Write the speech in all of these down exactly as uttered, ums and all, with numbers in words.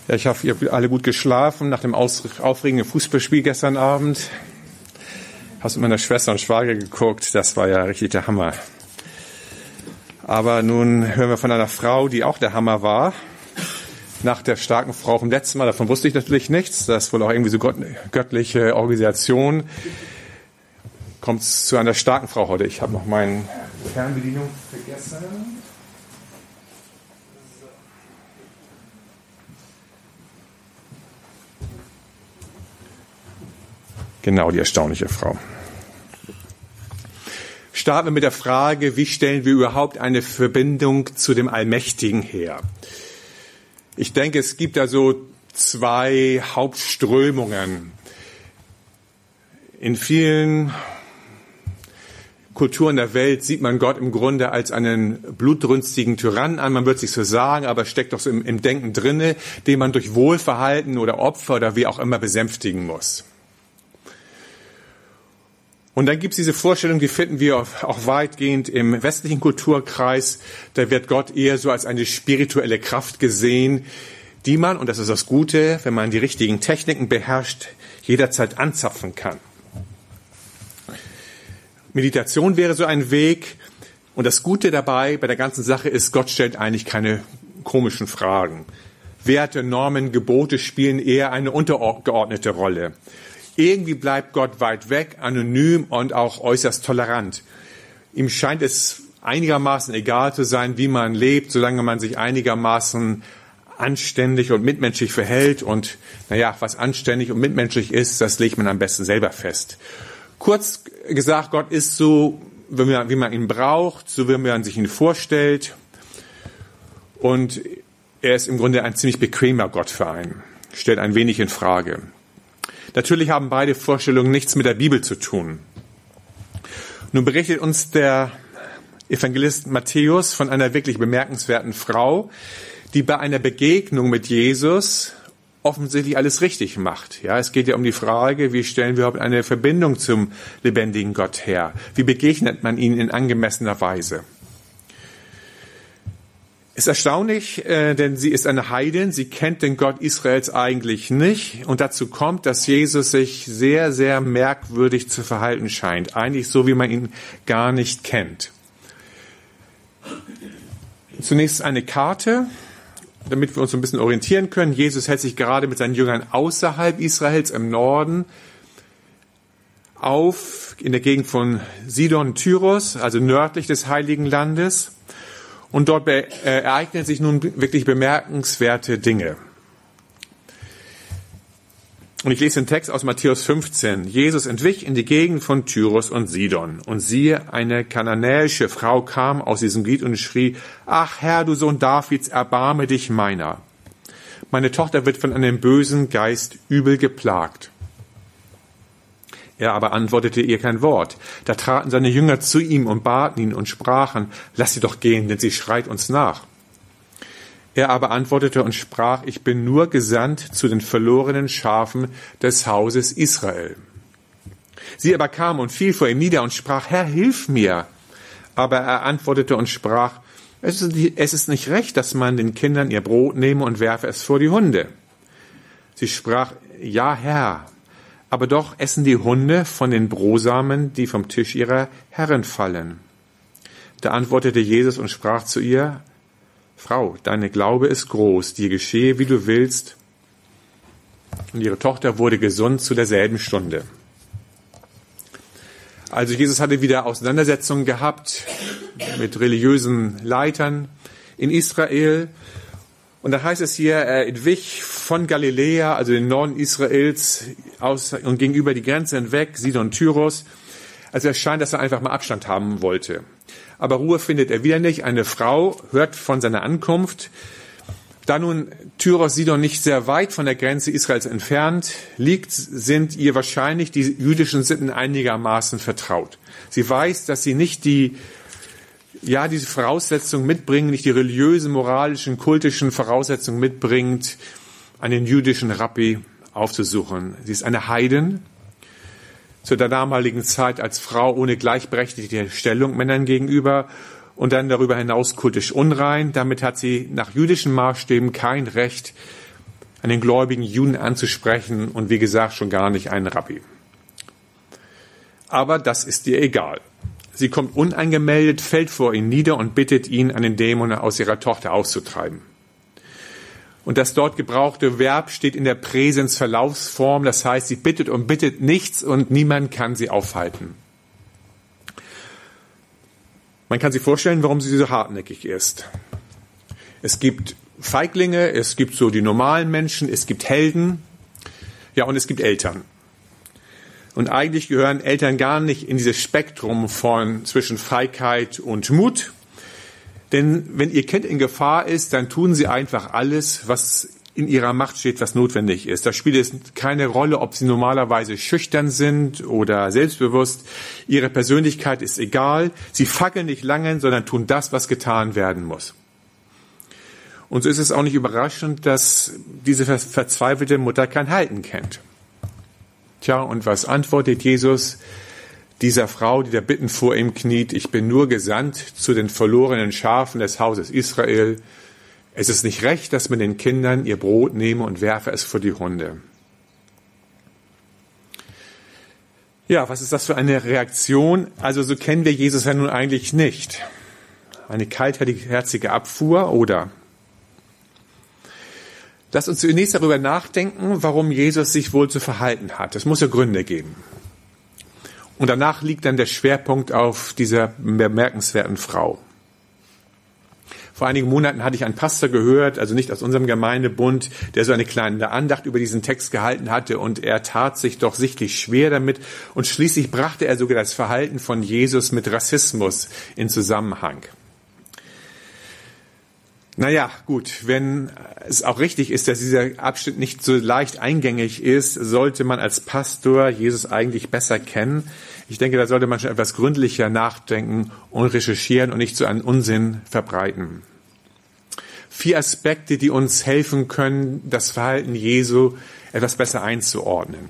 Ja, ich hoffe, ihr habt alle gut geschlafen nach dem aufregenden Fußballspiel gestern Abend. Hast mit meiner Schwester und Schwager geguckt, das war ja richtig der Hammer. Aber nun hören wir von einer Frau, die auch der Hammer war. Nach der starken Frau vom letzten Mal, davon wusste ich natürlich nichts. Das ist wohl auch irgendwie so gott, göttliche Organisation. Kommt es zu einer starken Frau heute. Ich habe noch meine Fernbedienung vergessen. Genau, die erstaunliche Frau. Starten wir mit der Frage, wie stellen wir überhaupt eine Verbindung zu dem Allmächtigen her? Ich denke, es gibt da so zwei Hauptströmungen. In vielen Kulturen der Welt sieht man Gott im Grunde als einen blutrünstigen Tyrannen an. Man wird sich so sagen, aber steckt doch so im, im Denken drinne, den man durch Wohlverhalten oder Opfer oder wie auch immer besänftigen muss. Und dann gibt es diese Vorstellung, die finden wir auch weitgehend im westlichen Kulturkreis. Da wird Gott eher so als eine spirituelle Kraft gesehen, die man, und das ist das Gute, wenn man die richtigen Techniken beherrscht, jederzeit anzapfen kann. Meditation wäre so ein Weg. Und das Gute dabei bei der ganzen Sache ist, Gott stellt eigentlich keine komischen Fragen. Werte, Normen, Gebote spielen eher eine untergeordnete Rolle. Irgendwie bleibt Gott weit weg, anonym und auch äußerst tolerant. Ihm scheint es einigermaßen egal zu sein, wie man lebt, solange man sich einigermaßen anständig und mitmenschlich verhält. Und naja, was anständig und mitmenschlich ist, das legt man am besten selber fest. Kurz gesagt, Gott ist so, wie man, wie man ihn braucht, so wie man sich ihn vorstellt. Und er ist im Grunde ein ziemlich bequemer Gott für einen, stellt ein wenig in Frage. Natürlich haben beide Vorstellungen nichts mit der Bibel zu tun. Nun berichtet uns der Evangelist Matthäus von einer wirklich bemerkenswerten Frau, die bei einer Begegnung mit Jesus offensichtlich alles richtig macht. Ja, es geht ja um die Frage, wie stellen wir überhaupt eine Verbindung zum lebendigen Gott her? Wie begegnet man ihn in angemessener Weise? Ist erstaunlich, äh, denn sie ist eine Heidin, sie kennt den Gott Israels eigentlich nicht. Und dazu kommt, dass Jesus sich sehr, sehr merkwürdig zu verhalten scheint. Eigentlich so, wie man ihn gar nicht kennt. Zunächst eine Karte, damit wir uns ein bisschen orientieren können. Jesus hält sich gerade mit seinen Jüngern außerhalb Israels im Norden auf, in der Gegend von Sidon und Tyros, also nördlich des Heiligen Landes. Und dort be- äh, ereignen sich nun wirklich bemerkenswerte Dinge. Und ich lese den Text aus Matthäus fünfzehn. Jesus entwich in die Gegend von Tyros und Sidon. Und siehe, eine kananäische Frau kam aus diesem Gebiet und schrie, ach Herr, du Sohn Davids, erbarme dich meiner. Meine Tochter wird von einem bösen Geist übel geplagt. Er aber antwortete ihr kein Wort. Da traten seine Jünger zu ihm und baten ihn und sprachen, lass sie doch gehen, denn sie schreit uns nach. Er aber antwortete und sprach, ich bin nur gesandt zu den verlorenen Schafen des Hauses Israel. Sie aber kam und fiel vor ihm nieder und sprach, Herr, hilf mir. Aber er antwortete und sprach, es ist nicht recht, dass man den Kindern ihr Brot nehme und werfe es vor die Hunde. Sie sprach, ja, Herr. Aber doch essen die Hunde von den Brosamen, die vom Tisch ihrer Herren fallen. Da antwortete Jesus und sprach zu ihr, Frau, deine Glaube ist groß, dir geschehe, wie du willst. Und ihre Tochter wurde gesund zu derselben Stunde. Also Jesus hatte wieder Auseinandersetzungen gehabt mit religiösen Leitern in Israel. Und da heißt es hier, er entwich von Galiläa, also den Norden Israels, aus und ging über die Grenze hinweg, Sidon, Tyros. Also es scheint, dass er einfach mal Abstand haben wollte. Aber Ruhe findet er wieder nicht. Eine Frau hört von seiner Ankunft. Da nun Tyros, Sidon nicht sehr weit von der Grenze Israels entfernt liegt, sind ihr wahrscheinlich die jüdischen Sitten einigermaßen vertraut. Sie weiß, dass sie nicht die ja, diese Voraussetzungen mitbringen, nicht die religiösen, moralischen, kultischen Voraussetzungen mitbringt, einen jüdischen Rabbi aufzusuchen. Sie ist eine Heidin, zu der damaligen Zeit als Frau ohne gleichberechtigte Stellung Männern gegenüber und dann darüber hinaus kultisch unrein. Damit hat sie nach jüdischen Maßstäben kein Recht, an den gläubigen Juden anzusprechen und wie gesagt schon gar nicht einen Rabbi. Aber das ist ihr egal. Sie kommt unangemeldet, fällt vor ihn nieder und bittet ihn, einen Dämon aus ihrer Tochter auszutreiben. Und das dort gebrauchte Verb steht in der Präsensverlaufsform, das heißt, sie bittet und bittet nichts und niemand kann sie aufhalten. Man kann sich vorstellen, warum sie so hartnäckig ist. Es gibt Feiglinge, es gibt so die normalen Menschen, es gibt Helden, ja, und es gibt Eltern. Und eigentlich gehören Eltern gar nicht in dieses Spektrum von zwischen Feigheit und Mut. Denn wenn ihr Kind in Gefahr ist, dann tun sie einfach alles, was in ihrer Macht steht, was notwendig ist. Da spielt es keine Rolle, ob sie normalerweise schüchtern sind oder selbstbewusst. Ihre Persönlichkeit ist egal. Sie fackeln nicht lange, sondern tun das, was getan werden muss. Und so ist es auch nicht überraschend, dass diese verzweifelte Mutter kein Halten kennt. Tja, und was antwortet Jesus dieser Frau, die da bittend vor ihm kniet? Ich bin nur gesandt zu den verlorenen Schafen des Hauses Israel. Es ist nicht recht, dass man den Kindern ihr Brot nehme und werfe es vor die Hunde. Ja, was ist das für eine Reaktion? Also so kennen wir Jesus ja nun eigentlich nicht. Eine kaltherzige Abfuhr oder? Lass uns zunächst darüber nachdenken, warum Jesus sich wohl zu verhalten hat. Es muss ja Gründe geben. Und danach liegt dann der Schwerpunkt auf dieser bemerkenswerten Frau. Vor einigen Monaten hatte ich einen Pastor gehört, also nicht aus unserem Gemeindebund, der so eine kleine Andacht über diesen Text gehalten hatte und er tat sich doch sichtlich schwer damit und schließlich brachte er sogar das Verhalten von Jesus mit Rassismus in Zusammenhang. Naja, gut, wenn es auch richtig ist, dass dieser Abschnitt nicht so leicht eingängig ist, sollte man als Pastor Jesus eigentlich besser kennen. Ich denke, da sollte man schon etwas gründlicher nachdenken und recherchieren und nicht so einen Unsinn verbreiten. Vier Aspekte, die uns helfen können, das Verhalten Jesu etwas besser einzuordnen.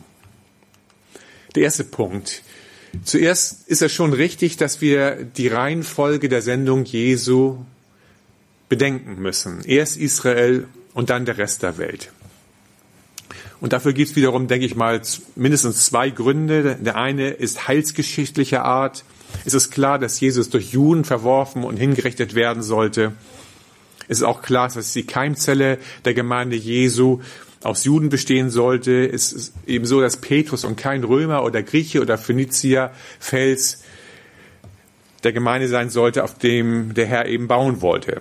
Der erste Punkt. Zuerst ist es schon richtig, dass wir die Reihenfolge der Sendung Jesu bedenken müssen. Erst Israel und dann der Rest der Welt. Und dafür gibt es wiederum, denke ich mal, mindestens zwei Gründe. Der eine ist heilsgeschichtlicher Art. Es ist klar, dass Jesus durch Juden verworfen und hingerichtet werden sollte. Es ist auch klar, dass die Keimzelle der Gemeinde Jesu aus Juden bestehen sollte. Es ist eben so, dass Petrus und kein Römer oder Grieche oder Phönizier Fels der Gemeinde sein sollte, auf dem der Herr eben bauen wollte.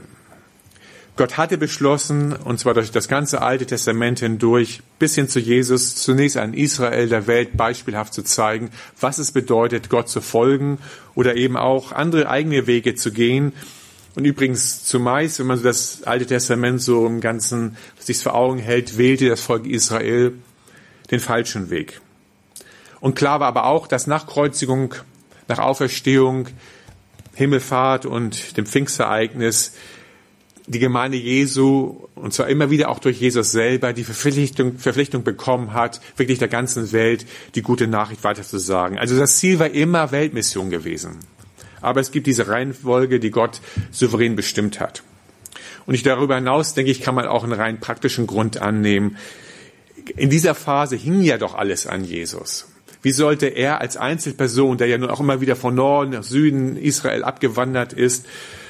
Gott hatte beschlossen, und zwar durch das ganze Alte Testament hindurch, bis hin zu Jesus, zunächst an Israel der Welt beispielhaft zu zeigen, was es bedeutet, Gott zu folgen oder eben auch andere eigene Wege zu gehen. Und übrigens zumeist, wenn man so das Alte Testament so im Ganzen sich vor Augen hält, wählte das Volk Israel den falschen Weg. Und klar war aber auch, dass nach Kreuzigung, nach Auferstehung, Himmelfahrt und dem Pfingstereignis die Gemeinde Jesu, und zwar immer wieder auch durch Jesus selber, die Verpflichtung, Verpflichtung bekommen hat, wirklich der ganzen Welt die gute Nachricht weiterzusagen. Also das Ziel war immer Weltmission gewesen. Aber es gibt diese Reihenfolge, die Gott souverän bestimmt hat. Und ich darüber hinaus, denke ich, kann man auch einen rein praktischen Grund annehmen. In dieser Phase hing ja doch alles an Jesus. Wie sollte er als Einzelperson, der ja nun auch immer wieder von Norden nach Süden Israel abgewandert ist,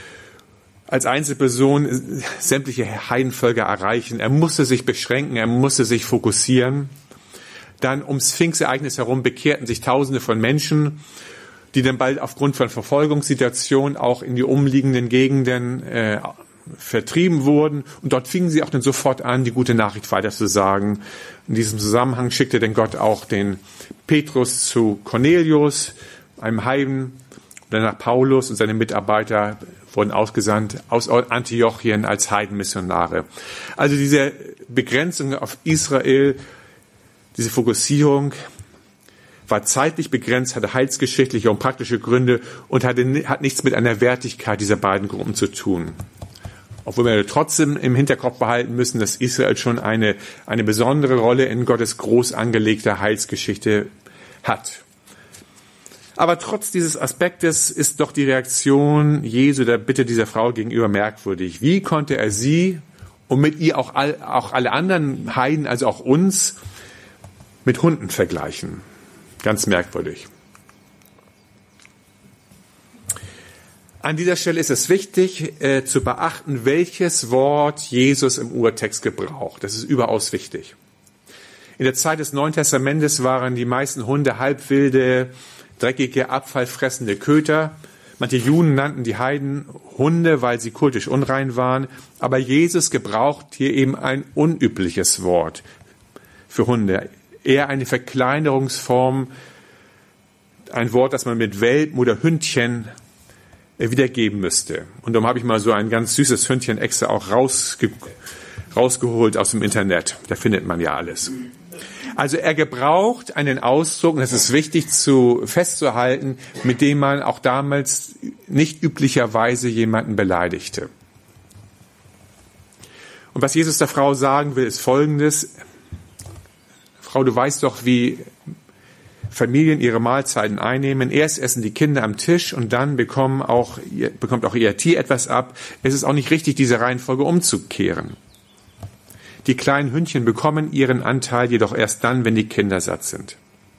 als Einzelperson sämtliche Heidenvölker erreichen? Er musste sich beschränken, er musste sich fokussieren. Dann ums Pfingstereignis herum bekehrten sich Tausende von Menschen, die dann bald aufgrund von Verfolgungssituationen auch in die umliegenden Gegenden äh, vertrieben wurden. Und dort fingen sie auch dann sofort an, die gute Nachricht weiterzusagen. In diesem Zusammenhang schickte denn Gott auch den Petrus zu Cornelius, einem Heiden, und danach Paulus und seine Mitarbeiter wurden ausgesandt aus Antiochien als Heidenmissionare. Also diese Begrenzung auf Israel, diese Fokussierung war zeitlich begrenzt, hatte heilsgeschichtliche und praktische Gründe und hatte, hat nichts mit einer Wertigkeit dieser beiden Gruppen zu tun. Obwohl wir trotzdem im Hinterkopf behalten müssen, dass Israel schon eine, eine besondere Rolle in Gottes groß angelegter Heilsgeschichte hat. Aber trotz dieses Aspektes ist doch die Reaktion Jesu der Bitte dieser Frau gegenüber merkwürdig. Wie konnte er sie und mit ihr auch, all, auch alle anderen Heiden, also auch uns, mit Hunden vergleichen. Ganz merkwürdig. An dieser Stelle ist es wichtig äh, zu beachten, welches Wort Jesus im Urtext gebraucht. Das ist überaus wichtig. In der Zeit des Neuen Testamentes waren die meisten Hunde halbwilde, dreckige, abfallfressende Köter. Manche Juden nannten die Heiden Hunde, weil sie kultisch unrein waren. Aber Jesus gebraucht hier eben ein unübliches Wort für Hunde. Eher eine Verkleinerungsform, ein Wort, das man mit Welpen oder Hündchen wiedergeben müsste. Und darum habe ich mal so ein ganz süßes Hündchen extra auch rausge- rausgeholt aus dem Internet. Da findet man ja alles. Also er gebraucht einen Ausdruck, und das ist wichtig zu festzuhalten, mit dem man auch damals nicht üblicherweise jemanden beleidigte. Und was Jesus der Frau sagen will, ist Folgendes. Frau, du weißt doch, wie Familien ihre Mahlzeiten einnehmen. Erst essen die Kinder am Tisch und dann bekommen auch, bekommt auch ihr Tier etwas ab. Es ist auch nicht richtig, diese Reihenfolge umzukehren. Die kleinen Hündchen bekommen ihren Anteil jedoch erst dann, wenn die Kinder satt sind.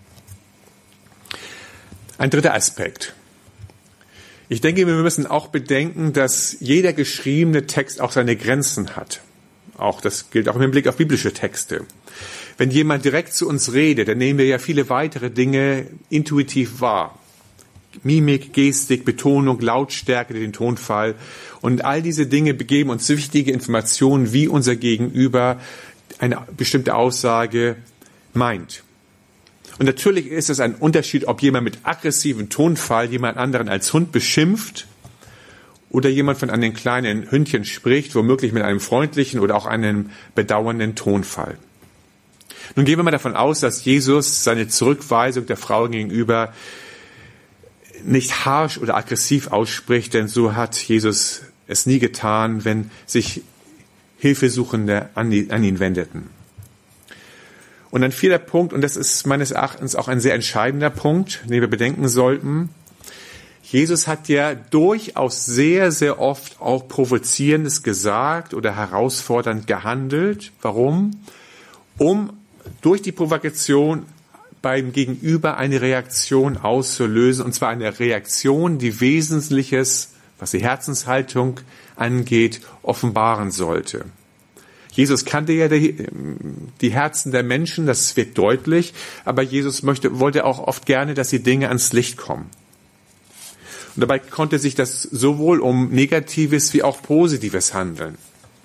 Ein dritter Aspekt. Ich denke, wir müssen auch bedenken, dass jeder geschriebene Text auch seine Grenzen hat. Auch das gilt auch im Blick auf biblische Texte. Wenn jemand direkt zu uns redet, dann nehmen wir ja viele weitere Dinge intuitiv wahr. Mimik, Gestik, Betonung, Lautstärke, den Tonfall. Und all diese Dinge geben uns wichtige Informationen, wie unser Gegenüber eine bestimmte Aussage meint. Und natürlich ist es ein Unterschied, ob jemand mit aggressivem Tonfall jemand anderen als Hund beschimpft oder jemand von einem kleinen Hündchen spricht, womöglich mit einem freundlichen oder auch einem bedauernden Tonfall. Nun gehen wir mal davon aus, dass Jesus seine Zurückweisung der Frau gegenüber nicht harsch oder aggressiv ausspricht, denn so hat Jesus es nie getan, wenn sich Hilfesuchende an ihn wendeten. Und ein vierter Punkt, und das ist meines Erachtens auch ein sehr entscheidender Punkt, den wir bedenken sollten. Jesus hat ja durchaus sehr, sehr oft auch Provozierendes gesagt oder herausfordernd gehandelt. Warum? Um durch die Provokation beim Gegenüber eine Reaktion auszulösen, und zwar eine Reaktion, die Wesentliches, was die Herzenshaltung angeht, offenbaren sollte. Jesus kannte ja die, die Herzen der Menschen, das wird deutlich, aber Jesus möchte, wollte auch oft gerne, dass die Dinge ans Licht kommen. Und dabei konnte sich das sowohl um Negatives wie auch Positives handeln.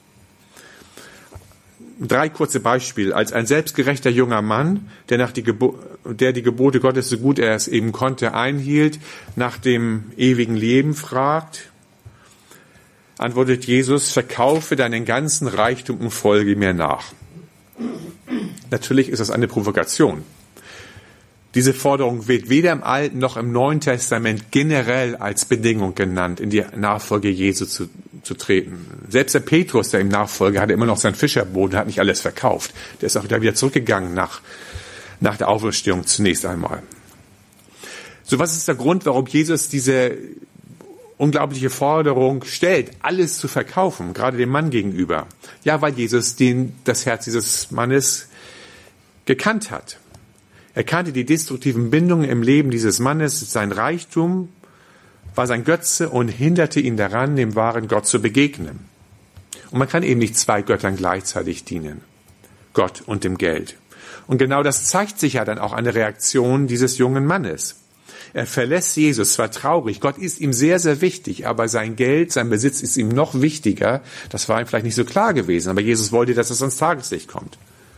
Drei kurze Beispiele. Als ein selbstgerechter junger Mann, der, nach die, Gebo- der die Gebote Gottes so gut er es eben konnte einhielt, nach dem ewigen Leben fragt, antwortet Jesus, verkaufe deinen ganzen Reichtum und folge mir nach. Natürlich ist das eine Provokation. Diese Forderung wird weder im Alten noch im Neuen Testament generell als Bedingung genannt, in die Nachfolge Jesu zu, zu treten. Selbst der Petrus, der ihm nachfolge, hatte immer noch sein Fischerboot, hat nicht alles verkauft. Der ist auch da wieder zurückgegangen nach, nach der Auferstehung zunächst einmal. So, was ist der Grund, warum Jesus diese unglaubliche Forderung stellt, alles zu verkaufen, gerade dem Mann gegenüber? Ja, weil Jesus den, das Herz dieses Mannes gekannt hat. Er kannte die destruktiven Bindungen im Leben dieses Mannes, sein Reichtum war sein Götze und hinderte ihn daran, dem wahren Gott zu begegnen. Und man kann eben nicht zwei Göttern gleichzeitig dienen, Gott und dem Geld. Und genau das zeigt sich ja dann auch an der Reaktion dieses jungen Mannes. Er verlässt Jesus, zwar traurig, Gott ist ihm sehr, sehr wichtig, aber sein Geld, sein Besitz ist ihm noch wichtiger. Das war ihm vielleicht nicht so klar gewesen, aber Jesus wollte, dass es ans Tageslicht kommt.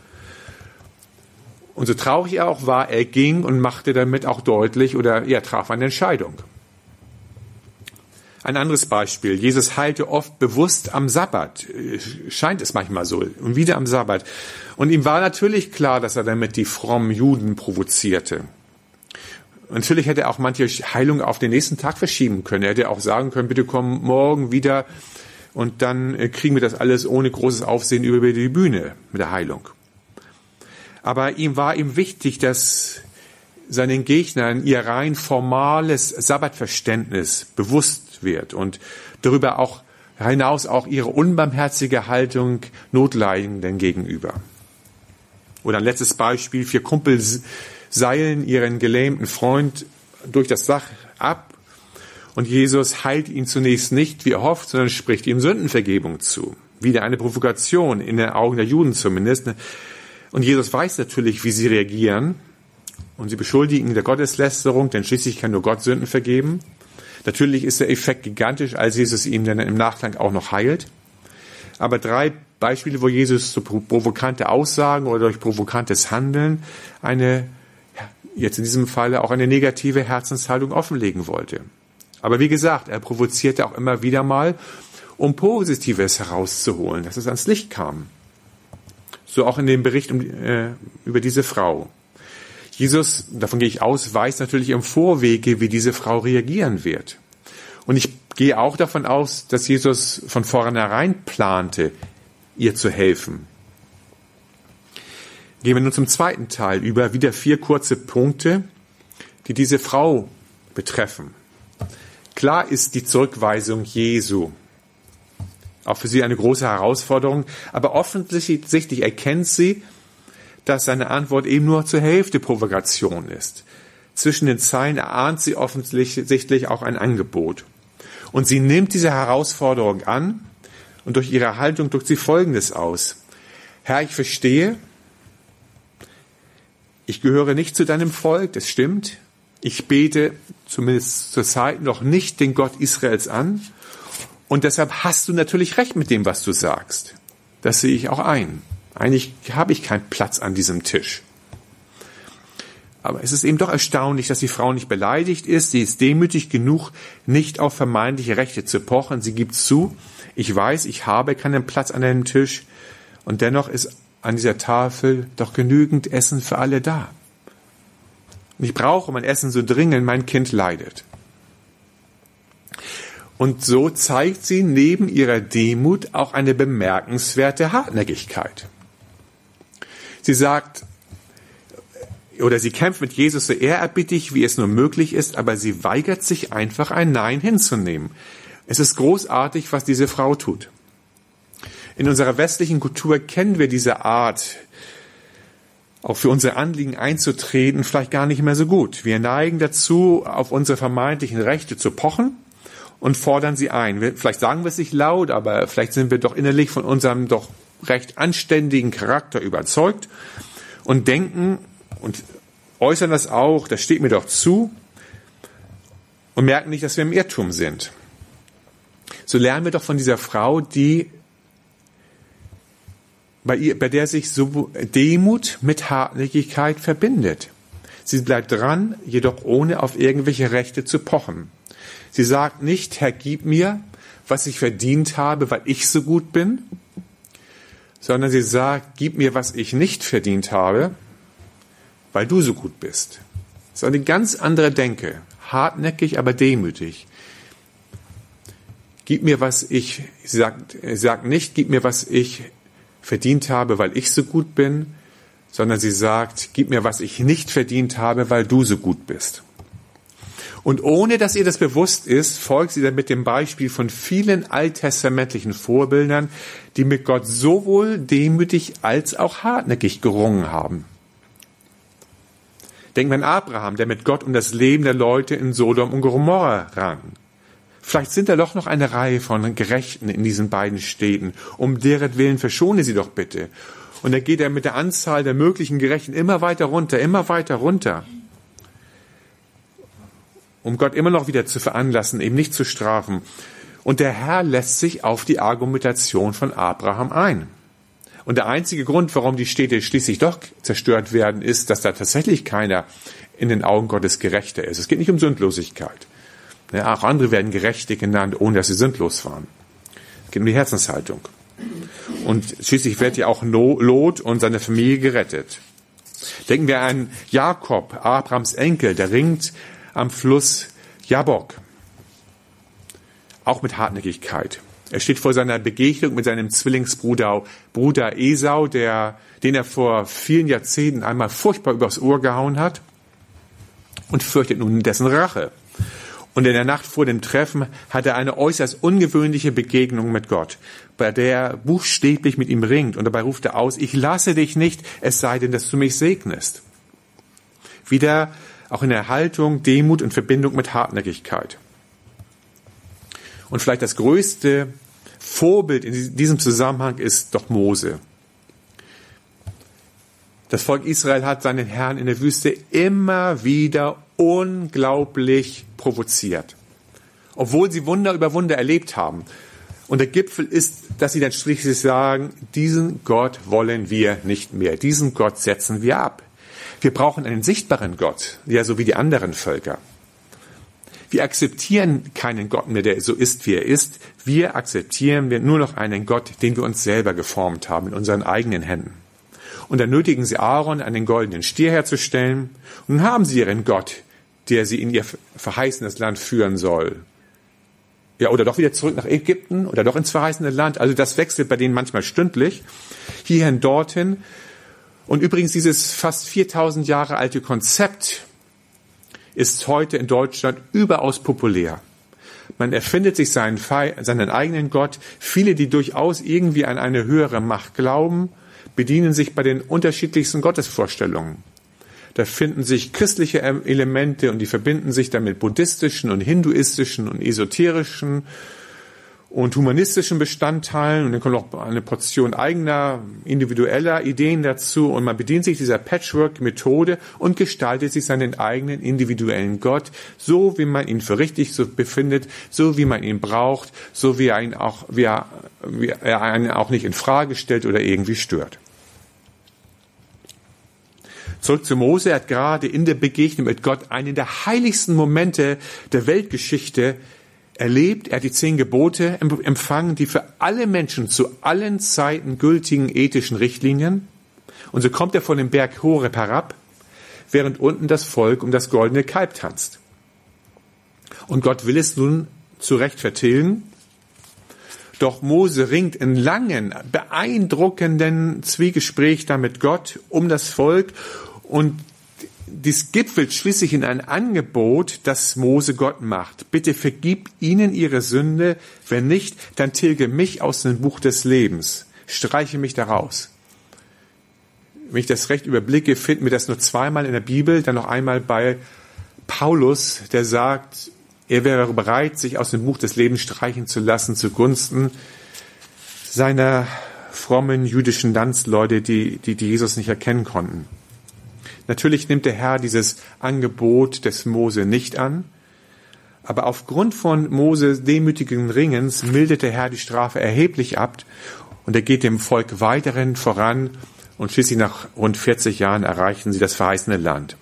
Und so traurig er auch war, er ging und machte damit auch deutlich oder er traf eine Entscheidung. Ein anderes Beispiel. Jesus heilte oft bewusst am Sabbat. Scheint es manchmal so. Und wieder am Sabbat. Und ihm war natürlich klar, dass er damit die frommen Juden provozierte. Natürlich hätte er auch manche Heilung auf den nächsten Tag verschieben können. Er hätte auch sagen können, bitte komm morgen wieder und dann kriegen wir das alles ohne großes Aufsehen über die Bühne mit der Heilung. Aber ihm war ihm wichtig, dass seinen Gegnern ihr rein formales Sabbatverständnis bewusst wird und darüber auch hinaus auch ihre unbarmherzige Haltung Notleidenden gegenüber. Oder ein letztes Beispiel, vier Kumpel seilen ihren gelähmten Freund durch das Dach ab und Jesus heilt ihn zunächst nicht, wie er hofft, sondern spricht ihm Sündenvergebung zu. Wieder eine Provokation, in den Augen der Juden zumindest. Und Jesus weiß natürlich, wie sie reagieren. Und sie beschuldigen ihn der Gotteslästerung, denn schließlich kann nur Gott Sünden vergeben. Natürlich ist der Effekt gigantisch, als Jesus ihm dann im Nachklang auch noch heilt. Aber drei Beispiele, wo Jesus durch provokante Aussagen oder durch provokantes Handeln eine, jetzt in diesem Falle auch eine negative Herzenshaltung offenlegen wollte. Aber wie gesagt, er provozierte auch immer wieder mal, um Positives herauszuholen, dass es ans Licht kam. So auch in dem Bericht um, äh, über diese Frau. Jesus, davon gehe ich aus, weiß natürlich im Vorwege, wie diese Frau reagieren wird. Und ich gehe auch davon aus, dass Jesus von vornherein plante, ihr zu helfen. Gehen wir nun zum zweiten Teil über, wieder vier kurze Punkte, die diese Frau betreffen. Klar ist die Zurückweisung Jesu auch für sie eine große Herausforderung, aber offensichtlich erkennt sie, dass seine Antwort eben nur zur Hälfte Provokation ist. Zwischen den Zeilen erahnt sie offensichtlich auch ein Angebot. Und sie nimmt diese Herausforderung an und durch ihre Haltung drückt sie Folgendes aus. Herr, ich verstehe, ich gehöre nicht zu deinem Volk, das stimmt. Ich bete zumindest zur Zeit noch nicht den Gott Israels an. Und deshalb hast du natürlich recht mit dem, was du sagst. Das sehe ich auch ein. Eigentlich habe ich keinen Platz an diesem Tisch. Aber es ist eben doch erstaunlich, dass die Frau nicht beleidigt ist. Sie ist demütig genug, nicht auf vermeintliche Rechte zu pochen. Sie gibt zu, ich weiß, ich habe keinen Platz an einem Tisch. Und dennoch ist an dieser Tafel doch genügend Essen für alle da. Und ich brauche mein Essen so dringend, mein Kind leidet. Und so zeigt sie neben ihrer Demut auch eine bemerkenswerte Hartnäckigkeit. Sie sagt, oder sie kämpft mit Jesus so ehrerbietig, wie es nur möglich ist, aber sie weigert sich einfach, ein Nein hinzunehmen. Es ist großartig, was diese Frau tut. In unserer westlichen Kultur kennen wir diese Art, auch für unsere Anliegen einzutreten, vielleicht gar nicht mehr so gut. Wir neigen dazu, auf unsere vermeintlichen Rechte zu pochen und fordern sie ein. Vielleicht sagen wir es nicht laut, aber vielleicht sind wir doch innerlich von unserem doch recht anständigen Charakter überzeugt und denken und äußern das auch, das steht mir doch zu, und merken nicht, dass wir im Irrtum sind. So lernen wir doch von dieser Frau, die bei ihr, bei der sich so Demut mit Hartnäckigkeit verbindet. Sie bleibt dran, jedoch ohne auf irgendwelche Rechte zu pochen. Sie sagt nicht, Herr, gib mir, was ich verdient habe, weil ich so gut bin, sondern sie sagt, gib mir, was ich nicht verdient habe, weil du so gut bist. Das ist eine ganz andere Denke, hartnäckig, aber demütig. Gib mir, was ich, sie sagt, sie sagt nicht, gib mir, was ich verdient habe, weil ich so gut bin, sondern sie sagt, gib mir, was ich nicht verdient habe, weil du so gut bist. Und ohne, dass ihr das bewusst ist, folgt sie dann mit dem Beispiel von vielen alttestamentlichen Vorbildern, die mit Gott sowohl demütig als auch hartnäckig gerungen haben. Denken wir an Abraham, der mit Gott um das Leben der Leute in Sodom und Gomorra rang. Vielleicht sind da doch noch eine Reihe von Gerechten in diesen beiden Städten. Um deren Willen verschone sie doch bitte. Und dann geht er mit der Anzahl der möglichen Gerechten immer weiter runter, immer weiter runter. Um Gott immer noch wieder zu veranlassen, eben nicht zu strafen. Und der Herr lässt sich auf die Argumentation von Abraham ein. Und der einzige Grund, warum die Städte schließlich doch zerstört werden, ist, dass da tatsächlich keiner in den Augen Gottes gerechter ist. Es geht nicht um Sündlosigkeit. Ja, auch andere werden Gerechte genannt, ohne dass sie sündlos waren. Es geht um die Herzenshaltung. Und schließlich wird ja auch Lot und seine Familie gerettet. Denken wir an Jakob, Abrahams Enkel, der ringt am Fluss Jabok. Auch mit Hartnäckigkeit. Er steht vor seiner Begegnung mit seinem Zwillingsbruder Bruder Esau, der, den er vor vielen Jahrzehnten einmal furchtbar übers Ohr gehauen hat und fürchtet nun dessen Rache. Und in der Nacht vor dem Treffen hat er eine äußerst ungewöhnliche Begegnung mit Gott, bei der er buchstäblich mit ihm ringt. Und dabei ruft er aus, ich lasse dich nicht, es sei denn, dass du mich segnest. Wieder auch in der Haltung, Demut und Verbindung mit Hartnäckigkeit. Und vielleicht das größte Vorbild in diesem Zusammenhang ist doch Mose. Das Volk Israel hat seinen Herrn in der Wüste immer wieder unglaublich provoziert. Obwohl sie Wunder über Wunder erlebt haben. Und der Gipfel ist, dass sie dann schließlich sagen, diesen Gott wollen wir nicht mehr. Diesen Gott setzen wir ab. Wir brauchen einen sichtbaren Gott, ja, so wie die anderen Völker. Wir akzeptieren keinen Gott mehr, der so ist, wie er ist. Wir akzeptieren nur noch einen Gott, den wir uns selber geformt haben, in unseren eigenen Händen. Und dann nötigen sie Aaron, einen goldenen Stier herzustellen. Und nun haben sie ihren Gott, der sie in ihr verheißenes Land führen soll. Ja, oder doch wieder zurück nach Ägypten oder doch ins verheißene Land. Also das wechselt bei denen manchmal stündlich. Hierhin, dorthin. Und übrigens dieses fast viertausend Jahre alte Konzept ist heute in Deutschland überaus populär. Man erfindet sich seinen, seinen eigenen Gott. Viele, die durchaus irgendwie an eine höhere Macht glauben, bedienen sich bei den unterschiedlichsten Gottesvorstellungen. Da finden sich christliche Elemente und die verbinden sich dann mit buddhistischen und hinduistischen und esoterischen und humanistischen Bestandteilen. Und dann kommt noch eine Portion eigener, individueller Ideen dazu. Und man bedient sich dieser Patchwork-Methode und gestaltet sich seinen eigenen individuellen Gott, so wie man ihn für richtig so befindet, so wie man ihn braucht, so wie er ihn auch, wie er, wie er einen auch nicht in Frage stellt oder irgendwie stört. Zurück zu Mose. Er hat gerade in der Begegnung mit Gott einen der heiligsten Momente der Weltgeschichte erlebt. Er hat die zehn Gebote empfangen, die für alle Menschen zu allen Zeiten gültigen ethischen Richtlinien. Und so kommt er von dem Berg Horeb herab, während unten das Volk um das goldene Kalb tanzt. Und Gott will es nun zu Recht vertilgen. Doch Mose ringt in langen, beeindruckenden Zwiegespräch da mit Gott um das Volk. Und dies gipfelt schließlich in ein Angebot, das Mose Gott macht. Bitte vergib ihnen ihre Sünde, wenn nicht, dann tilge mich aus dem Buch des Lebens. Streiche mich daraus. Wenn ich das recht überblicke, finden wir das nur zweimal in der Bibel, dann noch einmal bei Paulus, der sagt, er wäre bereit, sich aus dem Buch des Lebens streichen zu lassen zugunsten seiner frommen jüdischen Landsleute, die, die, die Jesus nicht erkennen konnten. Natürlich nimmt der Herr dieses Angebot des Mose nicht an, aber aufgrund von Moses demütigen Ringens mildert der Herr die Strafe erheblich ab und er geht dem Volk weiterhin voran und schließlich nach rund vierzig Jahren erreichen sie das verheißene Land.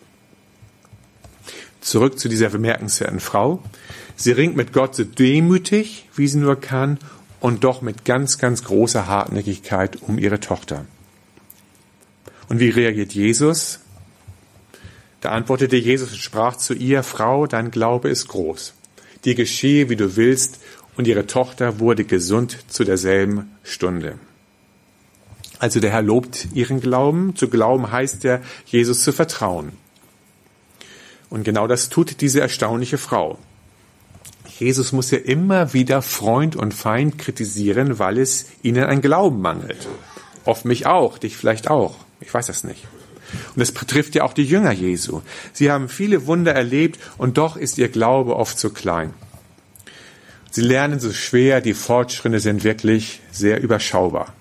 Zurück zu dieser bemerkenswerten Frau. Sie ringt mit Gott so demütig, wie sie nur kann, und doch mit ganz, ganz großer Hartnäckigkeit um ihre Tochter. Und wie reagiert Jesus? Da antwortete Jesus und sprach zu ihr, Frau, dein Glaube ist groß. Dir geschehe, wie du willst, und ihre Tochter wurde gesund zu derselben Stunde. Also der Herr lobt ihren Glauben. Zu glauben heißt ja, Jesus zu vertrauen. Und genau das tut diese erstaunliche Frau. Jesus muss ja immer wieder Freund und Feind kritisieren, weil es ihnen an Glauben mangelt. Oft mich auch, dich vielleicht auch. Ich weiß das nicht. Und das betrifft ja auch die Jünger Jesu. Sie haben viele Wunder erlebt und doch ist ihr Glaube oft zu klein. Sie lernen so schwer, die Fortschritte sind wirklich sehr überschaubar.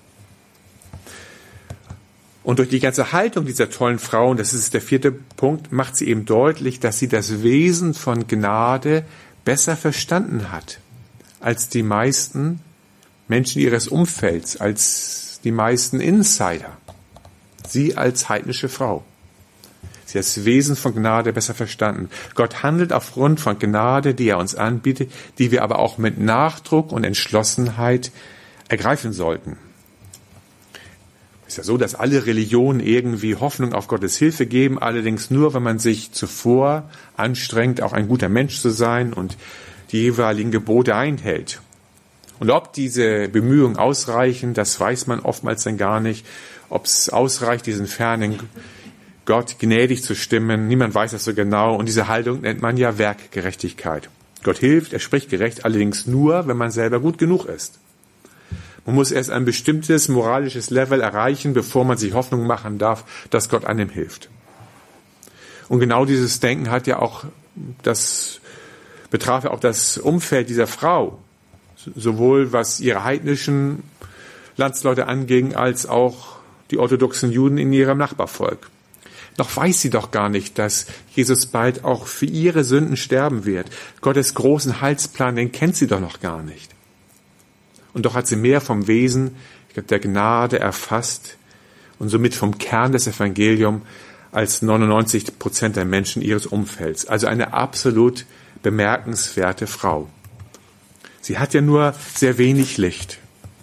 Und durch die ganze Haltung dieser tollen Frau, und das ist der vierte Punkt, macht sie eben deutlich, dass sie das Wesen von Gnade besser verstanden hat als die meisten Menschen ihres Umfelds, als die meisten Insider. Sie als heidnische Frau. Sie hat das Wesen von Gnade besser verstanden. Gott handelt aufgrund von Gnade, die er uns anbietet, die wir aber auch mit Nachdruck und Entschlossenheit ergreifen sollten. Es ist ja so, dass alle Religionen irgendwie Hoffnung auf Gottes Hilfe geben, allerdings nur, wenn man sich zuvor anstrengt, auch ein guter Mensch zu sein und die jeweiligen Gebote einhält. Und ob diese Bemühungen ausreichen, das weiß man oftmals dann gar nicht. Ob es ausreicht, diesen fernen Gott gnädig zu stimmen, niemand weiß das so genau. Und diese Haltung nennt man ja Werkgerechtigkeit. Gott hilft, er spricht gerecht, allerdings nur, wenn man selber gut genug ist. Man muss erst ein bestimmtes moralisches Level erreichen, bevor man sich Hoffnung machen darf, dass Gott einem hilft. Und genau dieses Denken hat ja auch das, betraf ja auch das Umfeld dieser Frau, sowohl was ihre heidnischen Landsleute anging, als auch die orthodoxen Juden in ihrem Nachbarvolk. Noch weiß sie doch gar nicht, dass Jesus bald auch für ihre Sünden sterben wird. Gottes großen Heilsplan, den kennt sie doch noch gar nicht. Und doch hat sie mehr vom Wesen der Gnade erfasst und somit vom Kern des Evangeliums als neunundneunzig Prozent der Menschen ihres Umfelds. Also eine absolut bemerkenswerte Frau. Sie hat ja nur sehr wenig Licht.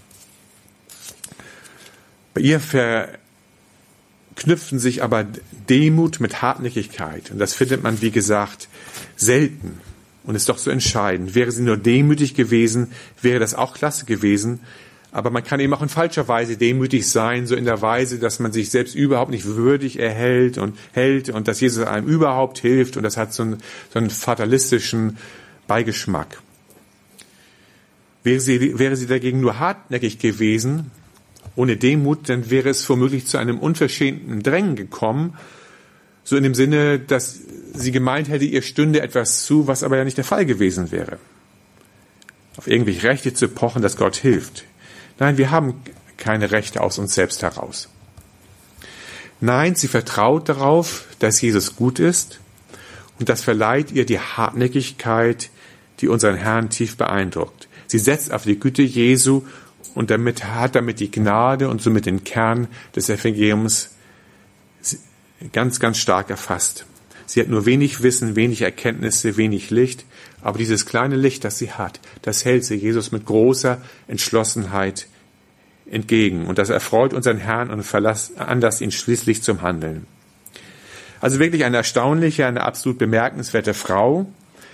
Bei ihr verknüpfen sich aber Demut mit Hartnäckigkeit. Und das findet man, wie gesagt, selten. Und ist doch so entscheidend. Wäre sie nur demütig gewesen, wäre das auch klasse gewesen. Aber man kann eben auch in falscher Weise demütig sein, so in der Weise, dass man sich selbst überhaupt nicht würdig erhält und hält und dass Jesus einem überhaupt hilft. Und das hat so einen, so einen fatalistischen Beigeschmack. Wäre sie, wäre sie dagegen nur hartnäckig gewesen, ohne Demut, dann wäre es womöglich zu einem unverschämten Drängen gekommen, so in dem Sinne, dass sie gemeint hätte, ihr stünde etwas zu, was aber ja nicht der Fall gewesen wäre. Auf irgendwelche Rechte zu pochen, dass Gott hilft. Nein, wir haben keine Rechte aus uns selbst heraus. Nein, sie vertraut darauf, dass Jesus gut ist und das verleiht ihr die Hartnäckigkeit, die unseren Herrn tief beeindruckt. Sie setzt auf die Güte Jesu und damit hat damit die Gnade und somit den Kern des Evangeliums ganz, ganz stark erfasst. Sie hat nur wenig Wissen, wenig Erkenntnisse, wenig Licht, aber dieses kleine Licht, das sie hat, das hält sie Jesus mit großer Entschlossenheit entgegen. Und das erfreut unseren Herrn und veranlasst ihn schließlich zum Handeln. Also wirklich eine erstaunliche, eine absolut bemerkenswerte Frau.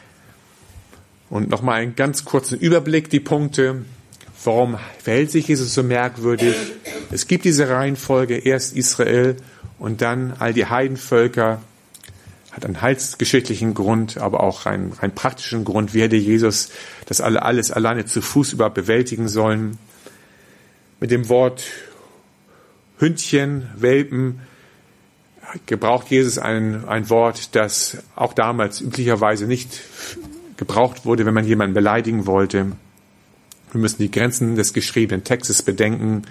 Und nochmal einen ganz kurzen Überblick, die Punkte. Warum verhält sich Jesus so merkwürdig? Es gibt diese Reihenfolge, erst Israel und dann all die Heidenvölker. Hat einen heilsgeschichtlichen Grund, aber auch einen rein praktischen Grund. Wie hätte Jesus das alle, alles alleine zu Fuß überhaupt bewältigen sollen? Mit dem Wort Hündchen, Welpen gebraucht Jesus ein, ein Wort, das auch damals üblicherweise nicht gebraucht wurde, wenn man jemanden beleidigen wollte. Wir müssen die Grenzen des geschriebenen Textes bedenken.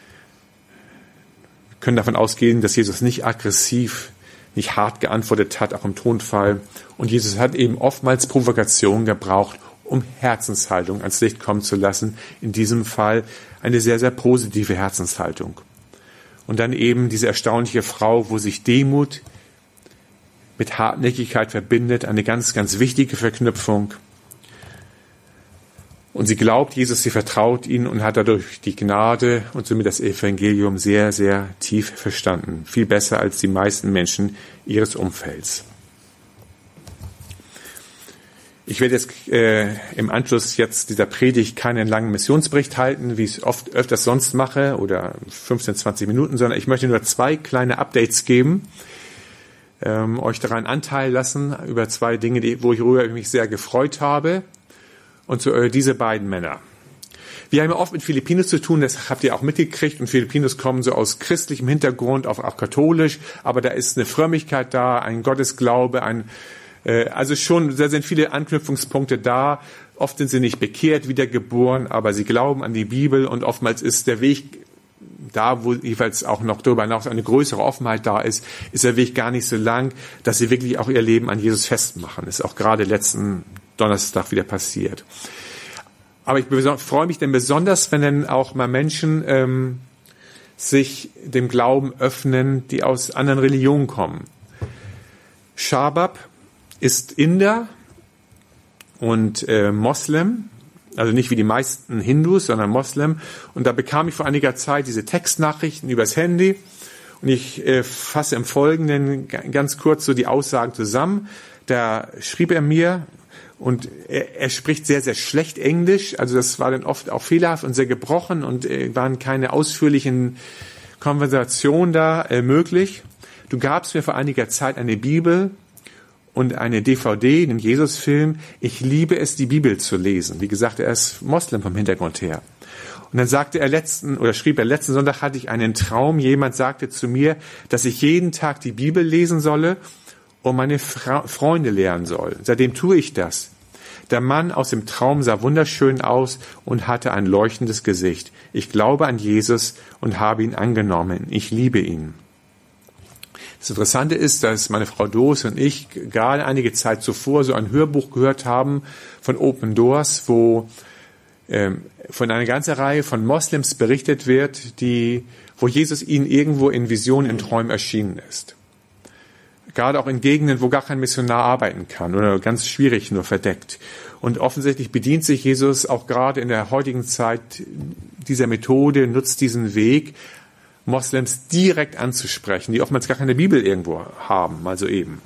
Wir können davon ausgehen, dass Jesus nicht aggressiv, nicht hart geantwortet hat, auch im Tonfall. Und Jesus hat eben oftmals Provokation gebraucht, um Herzenshaltung ans Licht kommen zu lassen. In diesem Fall eine sehr, sehr positive Herzenshaltung. Und dann eben diese erstaunliche Frau, wo sich Demut mit Hartnäckigkeit verbindet, eine ganz, ganz wichtige Verknüpfung. Und sie glaubt Jesus, sie vertraut ihn und hat dadurch die Gnade und somit das Evangelium sehr, sehr tief verstanden. Viel besser als die meisten Menschen ihres Umfelds. Ich werde jetzt äh, im Anschluss jetzt dieser Predigt keinen langen Missionsbericht halten, wie ich es oft öfters sonst mache, oder fünfzehn, zwanzig Minuten, sondern ich möchte nur zwei kleine Updates geben, ähm, euch daran Anteil lassen über zwei Dinge, die, wo ich worüber ich mich sehr gefreut habe. Und so, äh, diese beiden Männer. Wir haben ja oft mit Filipinos zu tun, das habt ihr auch mitgekriegt. Und Filipinos kommen so aus christlichem Hintergrund, auch, auch katholisch. Aber da ist eine Frömmigkeit da, ein Gottesglaube, ein, äh, also schon, da sind viele Anknüpfungspunkte da. Oft sind sie nicht bekehrt, wiedergeboren, aber sie glauben an die Bibel. Und oftmals ist der Weg da, wo jeweils auch noch darüber hinaus eine größere Offenheit da ist, ist der Weg gar nicht so lang, dass sie wirklich auch ihr Leben an Jesus festmachen. Das ist auch gerade letzten Donnerstag wieder passiert. Aber ich freue mich denn besonders, wenn dann auch mal Menschen ähm, sich dem Glauben öffnen, die aus anderen Religionen kommen. Shabab ist Inder und äh, Moslem, also nicht wie die meisten Hindus, sondern Moslem. Und da bekam ich vor einiger Zeit diese Textnachrichten übers Handy. Und ich äh, fasse im Folgenden ganz kurz so die Aussagen zusammen. Da schrieb er mir, und er, er spricht sehr, sehr schlecht Englisch. Also das war dann oft auch fehlerhaft und sehr gebrochen und äh, waren keine ausführlichen Konversationen da äh, möglich. Du gabst mir vor einiger Zeit eine Bibel und eine D V D, einen Jesus-Film. Ich liebe es, die Bibel zu lesen. Wie gesagt, er ist Moslem vom Hintergrund her. Und dann sagte er letzten, oder schrieb er, letzten Sonntag hatte ich einen Traum. Jemand sagte zu mir, dass ich jeden Tag die Bibel lesen solle und meine Fra- Freunde lehren soll. Seitdem tue ich das. Der Mann aus dem Traum sah wunderschön aus und hatte ein leuchtendes Gesicht. Ich glaube an Jesus und habe ihn angenommen. Ich liebe ihn. Das Interessante ist, dass meine Frau Doos und ich gerade einige Zeit zuvor so ein Hörbuch gehört haben von Open Doors, wo ähm, von einer ganzen Reihe von Moslems berichtet wird, die, wo Jesus ihnen irgendwo in Visionen, in Träumen erschienen ist. Gerade auch in Gegenden, wo gar kein Missionar arbeiten kann oder ganz schwierig, nur verdeckt. Und offensichtlich bedient sich Jesus auch gerade in der heutigen Zeit dieser Methode, nutzt diesen Weg, Moslems direkt anzusprechen, die oftmals gar keine Bibel irgendwo haben, mal so eben.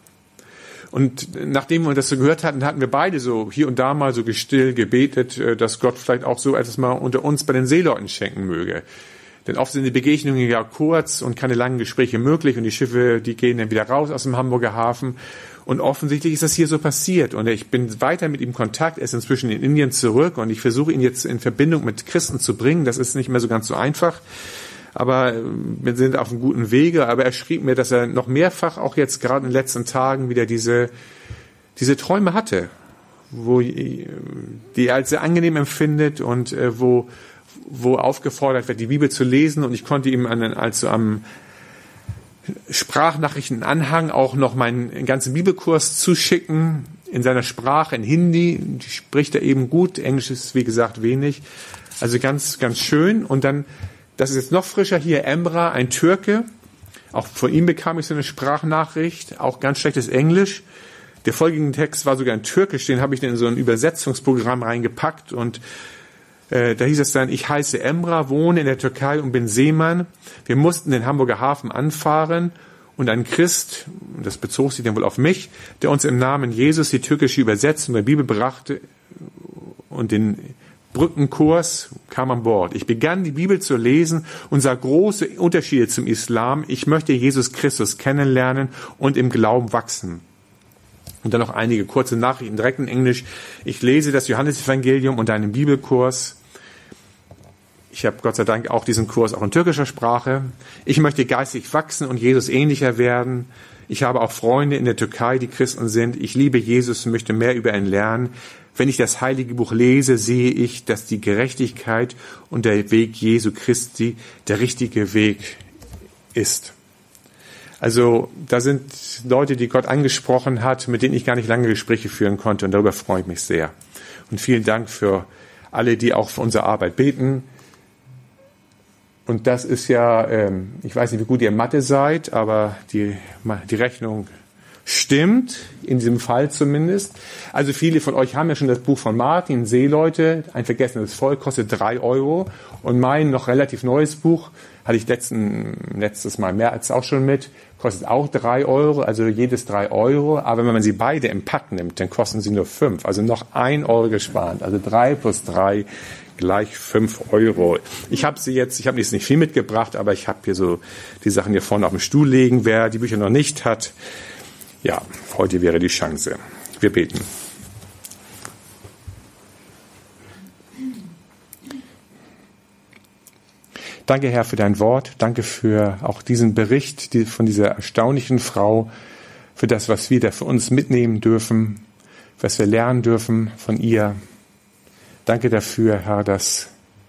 Und nachdem wir das so gehört hatten, hatten wir beide so hier und da mal so still gebetet, dass Gott vielleicht auch so etwas mal unter uns bei den Seeleuten schenken möge. Denn oft sind die Begegnungen ja kurz und keine langen Gespräche möglich und die Schiffe, die gehen dann wieder raus aus dem Hamburger Hafen. Und offensichtlich ist das hier so passiert. Und ich bin weiter mit ihm in Kontakt, er ist inzwischen in Indien zurück und ich versuche ihn jetzt in Verbindung mit Christen zu bringen. Das ist nicht mehr so ganz so einfach. Aber wir sind auf einem guten Wege. Aber er schrieb mir, dass er noch mehrfach, auch jetzt gerade in den letzten Tagen, wieder diese, diese Träume hatte, wo die er als sehr angenehm empfindet und wo wo aufgefordert wird, die Bibel zu lesen. Und ich konnte ihm an, also am Sprachnachrichtenanhang auch noch meinen ganzen Bibelkurs zuschicken, in seiner Sprache, in Hindi. Die spricht er eben gut, Englisch ist, wie gesagt, wenig. Also ganz, ganz schön. Und dann, das ist jetzt noch frischer, hier Emra, ein Türke. Auch von ihm bekam ich so eine Sprachnachricht, auch ganz schlechtes Englisch. Der folgende Text war sogar in Türkisch, den habe ich dann in so ein Übersetzungsprogramm reingepackt und da hieß es dann, ich heiße Emra, wohne in der Türkei und bin Seemann. Wir mussten den Hamburger Hafen anfahren und ein Christ, das bezog sich dann wohl auf mich, der uns im Namen Jesus die türkische Übersetzung der Bibel brachte und den Brückenkurs, kam an Bord. Ich begann die Bibel zu lesen und sah große Unterschiede zum Islam. Ich möchte Jesus Christus kennenlernen und im Glauben wachsen. Und dann noch einige kurze Nachrichten direkt in Englisch. Ich lese das Johannesevangelium und einen Bibelkurs. Ich habe Gott sei Dank auch diesen Kurs auch in türkischer Sprache. Ich möchte geistig wachsen und Jesus ähnlicher werden. Ich habe auch Freunde in der Türkei, die Christen sind. Ich liebe Jesus und möchte mehr über ihn lernen. Wenn ich das Heilige Buch lese, sehe ich, dass die Gerechtigkeit und der Weg Jesu Christi der richtige Weg ist. Also da sind Leute, die Gott angesprochen hat, mit denen ich gar nicht lange Gespräche führen konnte und darüber freue ich mich sehr. Und vielen Dank für alle, die auch für unsere Arbeit beten. Und das ist ja, ähm, ich weiß nicht, wie gut ihr in Mathe seid, aber die, die Rechnung stimmt, in diesem Fall zumindest. Also viele von euch haben ja schon das Buch von Martin, Seeleute, ein vergessenes Volk, kostet drei Euro. Und mein noch relativ neues Buch, hatte ich letzten, letztes Mal mehr als auch schon mit, kostet auch drei Euro, also jedes drei Euro. Aber wenn man sie beide im Pack nimmt, dann kosten sie nur fünf, also noch ein Euro gespart. Also drei plus drei gleich fünf Euro. Ich habe sie jetzt, ich habe jetzt nicht viel mitgebracht, aber ich habe hier so die Sachen hier vorne auf dem Stuhl liegen. Wer die Bücher noch nicht hat, ja, heute wäre die Chance. Wir beten. Danke, Herr, für dein Wort. Danke für auch diesen Bericht von dieser erstaunlichen Frau, für das, was wir da für uns mitnehmen dürfen, was wir lernen dürfen von ihr. Danke dafür, Herr, dass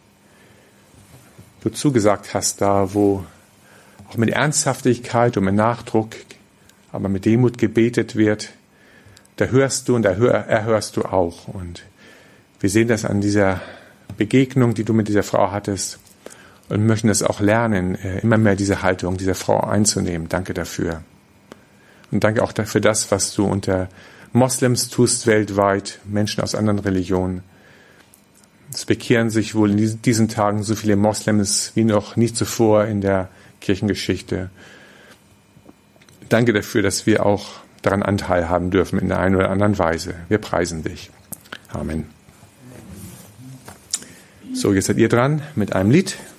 du zugesagt hast, da wo auch mit Ernsthaftigkeit und mit Nachdruck, aber mit Demut gebetet wird, da hörst du und da erhörst du auch. Und wir sehen das an dieser Begegnung, die du mit dieser Frau hattest und möchten es auch lernen, immer mehr diese Haltung dieser Frau einzunehmen. Danke dafür. Und danke auch für das, was du unter Moslems tust weltweit, Menschen aus anderen Religionen. Es bekehren sich wohl in diesen Tagen so viele Moslems wie noch nie zuvor in der Kirchengeschichte. Danke dafür, dass wir auch daran Anteil haben dürfen in der einen oder anderen Weise. Wir preisen dich. Amen. So, jetzt seid ihr dran mit einem Lied.